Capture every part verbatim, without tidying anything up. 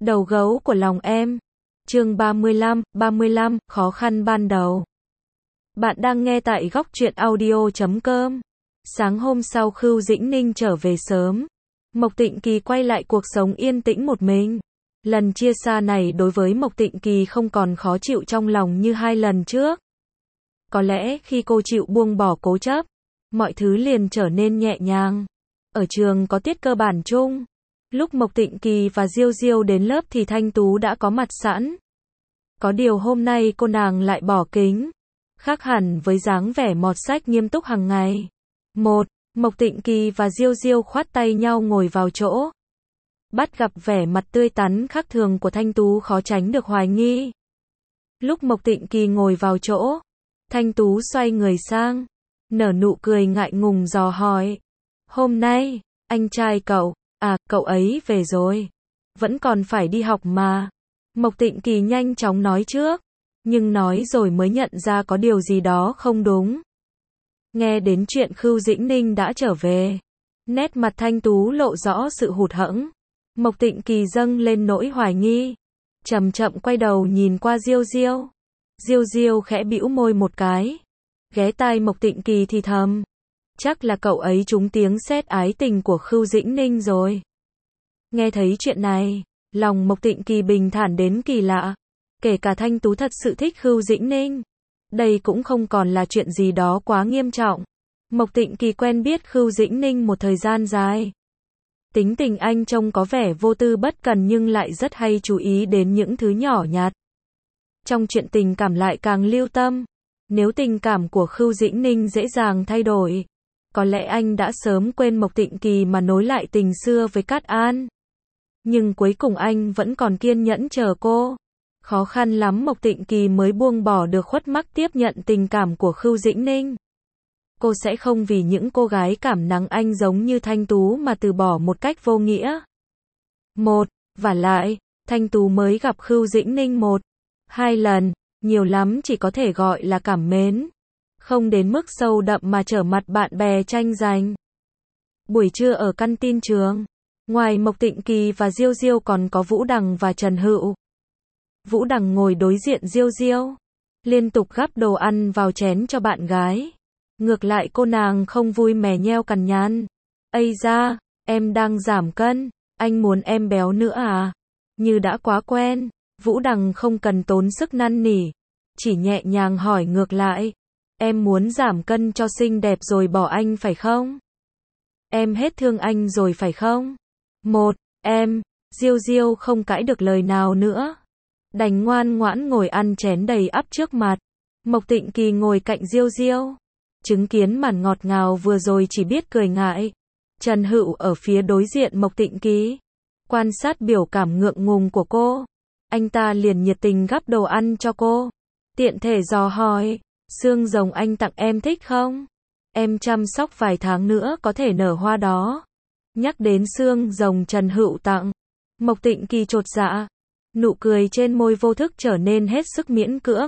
Đầu gấu của lòng em. Chương ba mươi lăm, ba mươi lăm, khó khăn ban đầu. Bạn đang nghe tại góc truyện audio chấm com. Sáng hôm sau Khưu Dĩnh Ninh trở về sớm. Mộc Tịnh Kỳ quay lại cuộc sống yên tĩnh một mình. Lần chia xa này đối với Mộc Tịnh Kỳ không còn khó chịu trong lòng như hai lần trước. Có lẽ khi cô chịu buông bỏ cố chấp, mọi thứ liền trở nên nhẹ nhàng. Ở trường có tiết cơ bản chung. Lúc Mộc Tịnh Kỳ và Diêu Diêu đến lớp thì Thanh Tú đã có mặt sẵn. Có điều hôm nay cô nàng lại bỏ kính. Khác hẳn với dáng vẻ mọt sách nghiêm túc hàng ngày. Một, Mộc Tịnh Kỳ và Diêu Diêu khoát tay nhau ngồi vào chỗ. Bắt gặp vẻ mặt tươi tắn khác thường của Thanh Tú khó tránh được hoài nghi. Lúc Mộc Tịnh Kỳ ngồi vào chỗ, Thanh Tú xoay người sang, nở nụ cười ngại ngùng dò hỏi. Hôm nay, anh trai cậu, à, cậu ấy về rồi. Vẫn còn phải đi học mà. Mộc Tịnh Kỳ nhanh chóng nói trước, nhưng nói rồi mới nhận ra có điều gì đó không đúng. Nghe đến chuyện Khưu Dĩnh Ninh đã trở về, nét mặt Thanh Tú lộ rõ sự hụt hẫng. Mộc Tịnh Kỳ dâng lên nỗi hoài nghi, chậm chậm quay đầu nhìn qua Diêu Diêu. Diêu Diêu khẽ bĩu môi một cái, ghé tai Mộc Tịnh Kỳ thì thầm, chắc là cậu ấy trúng tiếng sét ái tình của Khưu Dĩnh Ninh rồi. Nghe thấy chuyện này, lòng Mộc Tịnh Kỳ bình thản đến kỳ lạ. Kể cả Thanh Tú thật sự thích Khưu Dĩnh Ninh, đây cũng không còn là chuyện gì đó quá nghiêm trọng. Mộc Tịnh Kỳ quen biết Khưu Dĩnh Ninh một thời gian dài. Tính tình anh trông có vẻ vô tư bất cần nhưng lại rất hay chú ý đến những thứ nhỏ nhặt. Trong chuyện tình cảm lại càng lưu tâm. Nếu tình cảm của Khưu Dĩnh Ninh dễ dàng thay đổi, có lẽ anh đã sớm quên Mộc Tịnh Kỳ mà nối lại tình xưa với Cát An. Nhưng cuối cùng anh vẫn còn kiên nhẫn chờ cô. Khó khăn lắm Mộc Tịnh Kỳ mới buông bỏ được khuất mắc tiếp nhận tình cảm của Khưu Dĩnh Ninh. Cô sẽ không vì những cô gái cảm nắng anh giống như Thanh Tú mà từ bỏ một cách vô nghĩa. Một, vả lại, Thanh Tú mới gặp Khưu Dĩnh Ninh một, hai lần, nhiều lắm chỉ có thể gọi là cảm mến. Không đến mức sâu đậm mà trở mặt bạn bè tranh giành. Buổi trưa ở căn tin trường, ngoài Mộc Tịnh Kỳ và Diêu Diêu còn có Vũ Đằng và Trần Hựu. Vũ Đằng ngồi đối diện Diêu Diêu, liên tục gắp đồ ăn vào chén cho bạn gái. Ngược lại cô nàng không vui mè nheo cằn nhằn. Ây da, em đang giảm cân, anh muốn em béo nữa à? Như đã quá quen, Vũ Đằng không cần tốn sức năn nỉ, chỉ nhẹ nhàng hỏi ngược lại. Em muốn giảm cân cho xinh đẹp rồi bỏ anh phải không? Em hết thương anh rồi phải không? Một, em, Diêu Diêu không cãi được lời nào nữa. Đành ngoan ngoãn ngồi ăn chén đầy ắp trước mặt. Mộc Tịnh Kỳ ngồi cạnh Diêu Diêu, chứng kiến màn ngọt ngào vừa rồi chỉ biết cười ngại. Trần Hựu ở phía đối diện Mộc Tịnh Kỳ, quan sát biểu cảm ngượng ngùng của cô. Anh ta liền nhiệt tình gắp đồ ăn cho cô, tiện thể dò hỏi, xương rồng anh tặng em thích không? Em chăm sóc vài tháng nữa có thể nở hoa đó. Nhắc đến xương rồng Trần Hựu tặng, Mộc Tịnh Kỳ chột dạ, nụ cười trên môi vô thức trở nên hết sức miễn cưỡng.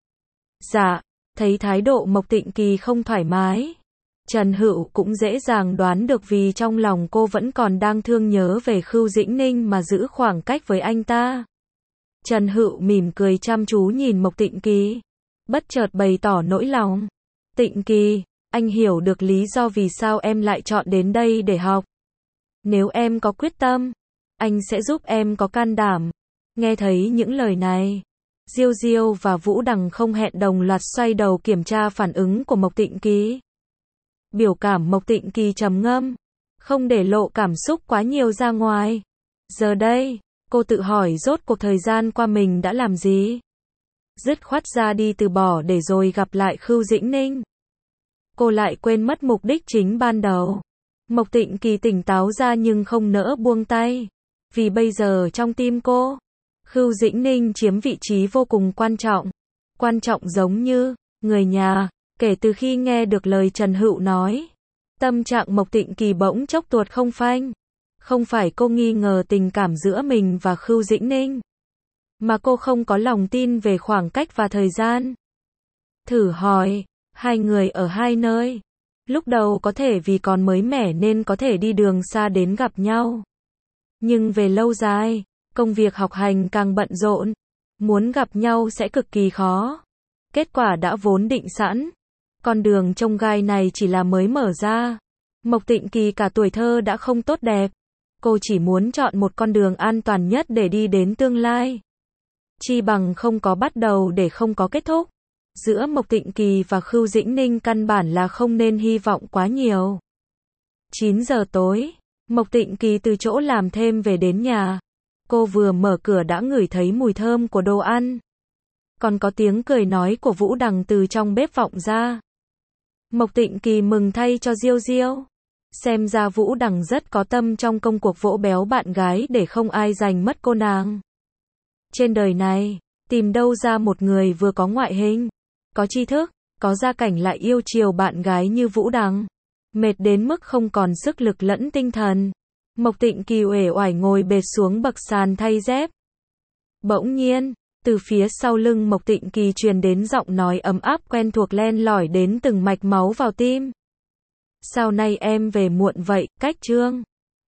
Dạ, thấy thái độ Mộc Tịnh Kỳ không thoải mái, Trần Hựu cũng dễ dàng đoán được vì trong lòng cô vẫn còn đang thương nhớ về Khưu Dĩnh Ninh mà giữ khoảng cách với anh ta. Trần Hựu mỉm cười chăm chú nhìn Mộc Tịnh Kỳ, bất chợt bày tỏ nỗi lòng. Tịnh Kỳ, anh hiểu được lý do vì sao em lại chọn đến đây để học. Nếu em có quyết tâm, anh sẽ giúp em có can đảm. Nghe thấy những lời này, Diêu Diêu và Vũ Đằng không hẹn đồng loạt xoay đầu kiểm tra phản ứng của Mộc Tịnh Kỳ. Biểu cảm Mộc Tịnh Kỳ trầm ngâm, không để lộ cảm xúc quá nhiều ra ngoài. Giờ đây, cô tự hỏi rốt cuộc thời gian qua mình đã làm gì. Dứt khoát ra đi từ bỏ để rồi gặp lại Khưu Dĩnh Ninh. Cô lại quên mất mục đích chính ban đầu. Mộc Tịnh Kỳ tỉnh táo ra nhưng không nỡ buông tay. Vì bây giờ trong tim cô, Khưu Dĩnh Ninh chiếm vị trí vô cùng quan trọng. Quan trọng giống như người nhà. Kể từ khi nghe được lời Trần Hựu nói, tâm trạng Mộc Tịnh Kỳ bỗng chốc tuột không phanh. Không phải cô nghi ngờ tình cảm giữa mình và Khưu Dĩnh Ninh, mà cô không có lòng tin về khoảng cách và thời gian. Thử hỏi, hai người ở hai nơi, lúc đầu có thể vì còn mới mẻ nên có thể đi đường xa đến gặp nhau. Nhưng về lâu dài, công việc học hành càng bận rộn, muốn gặp nhau sẽ cực kỳ khó. Kết quả đã vốn định sẵn, con đường chông gai này chỉ là mới mở ra. Mộc Tịnh Kỳ cả tuổi thơ đã không tốt đẹp, cô chỉ muốn chọn một con đường an toàn nhất để đi đến tương lai. Chi bằng không có bắt đầu để không có kết thúc. Giữa Mộc Tịnh Kỳ và Khưu Dĩnh Ninh căn bản là không nên hy vọng quá nhiều. chín giờ tối, Mộc Tịnh Kỳ từ chỗ làm thêm về đến nhà. Cô vừa mở cửa đã ngửi thấy mùi thơm của đồ ăn. Còn có tiếng cười nói của Vũ Đằng từ trong bếp vọng ra. Mộc Tịnh Kỳ mừng thay cho Diêu Diêu. Xem ra Vũ Đằng rất có tâm trong công cuộc vỗ béo bạn gái để không ai giành mất cô nàng. Trên đời này, tìm đâu ra một người vừa có ngoại hình, có tri thức, có gia cảnh lại yêu chiều bạn gái như Vũ Đằng. Mệt đến mức không còn sức lực lẫn tinh thần. Mộc Tịnh Kỳ uể oải ngồi bệt xuống bậc sàn thay dép. Bỗng nhiên, từ phía sau lưng Mộc Tịnh Kỳ truyền đến giọng nói ấm áp quen thuộc len lỏi đến từng mạch máu vào tim. Sao nay em về muộn vậy, Cách Trương?